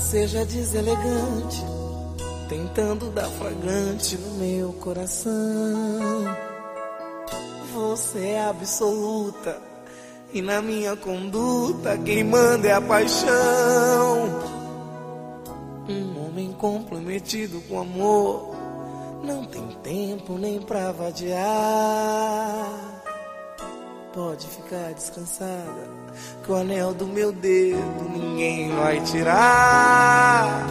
seja deselegante, tentando dar flagrante no meu coração. Você é absoluta e na minha conduta quem manda é a paixão. Um homem comprometido com amor não tem tempo nem pra vadiar. Pode ficar descansada, que o anel do meu dedo ninguém vai tirar.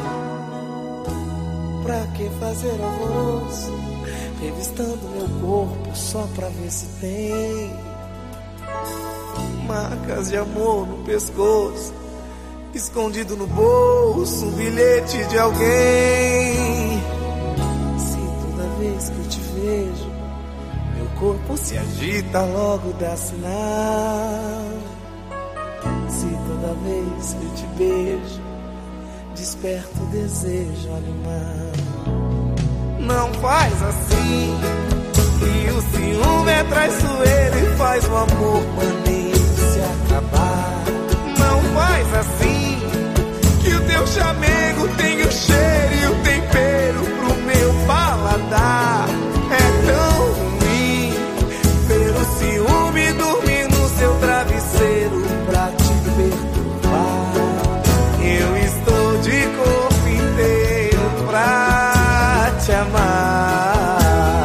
Pra que fazer alvoroço, revistando meu corpo só pra ver se tem marcas de amor no pescoço, escondido no bolso, um bilhete de alguém. Se toda vez que eu te vejo, meu corpo se agita, logo dá sinal. Se toda vez que eu te beijo, desperta o desejo animal. Não faz assim, e o ciúme é traiçoeiro e faz o amor maneiro se acabar. Não faz assim, que o teu chamego tem o cheiro e o tempero pro meu paladar. É tão ruim ver o ciúme dormir no seu travesseiro pra te perturbar. Eu estou de corpo inteiro pra te amar.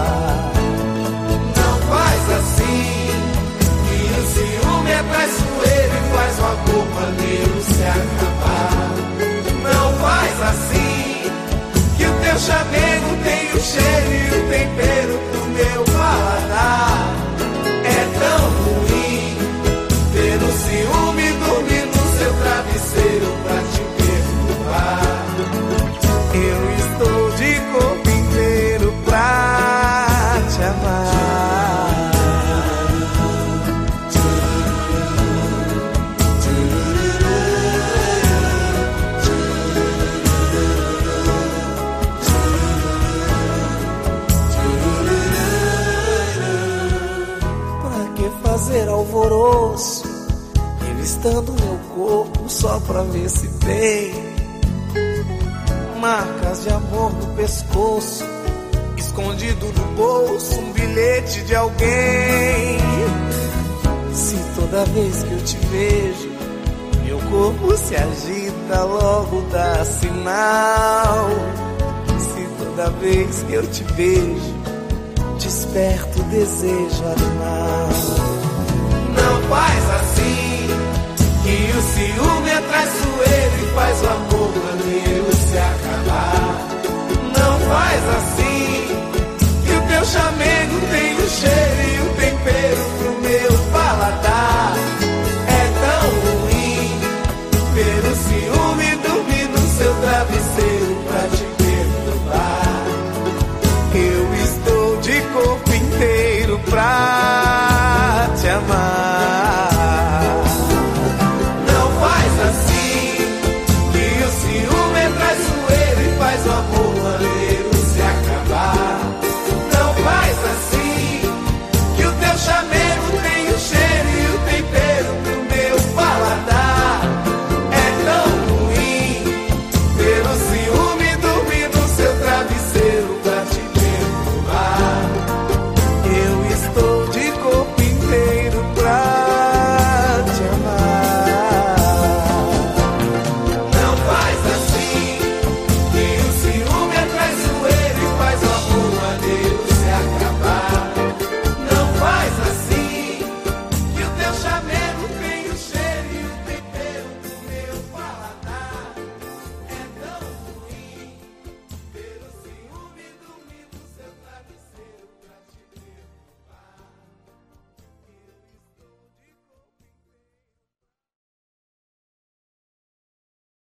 Não faz assim, que o ciúme é traiçoeiro e faz o amor maneiro se acabar. Não faz assim, que o teu chamego tem o cheiro e o tempero pro meu paladar. É tão ruim ver o ciúme dormir no seu travesseiro pra te perturbar. Eu estou de corpo inteiro pra te amar. Pra que fazer alvoroço, revistando meu corpo só pra ver se tem marcas de amor no pescoço, escondido no bolso, um bilhete de alguém. Se toda vez que eu te vejo, meu corpo se agita, logo dá sinal. Se toda vez que eu te beijo, desperta o desejo animal. Não faz assim, que o ciúme é traiçoeiro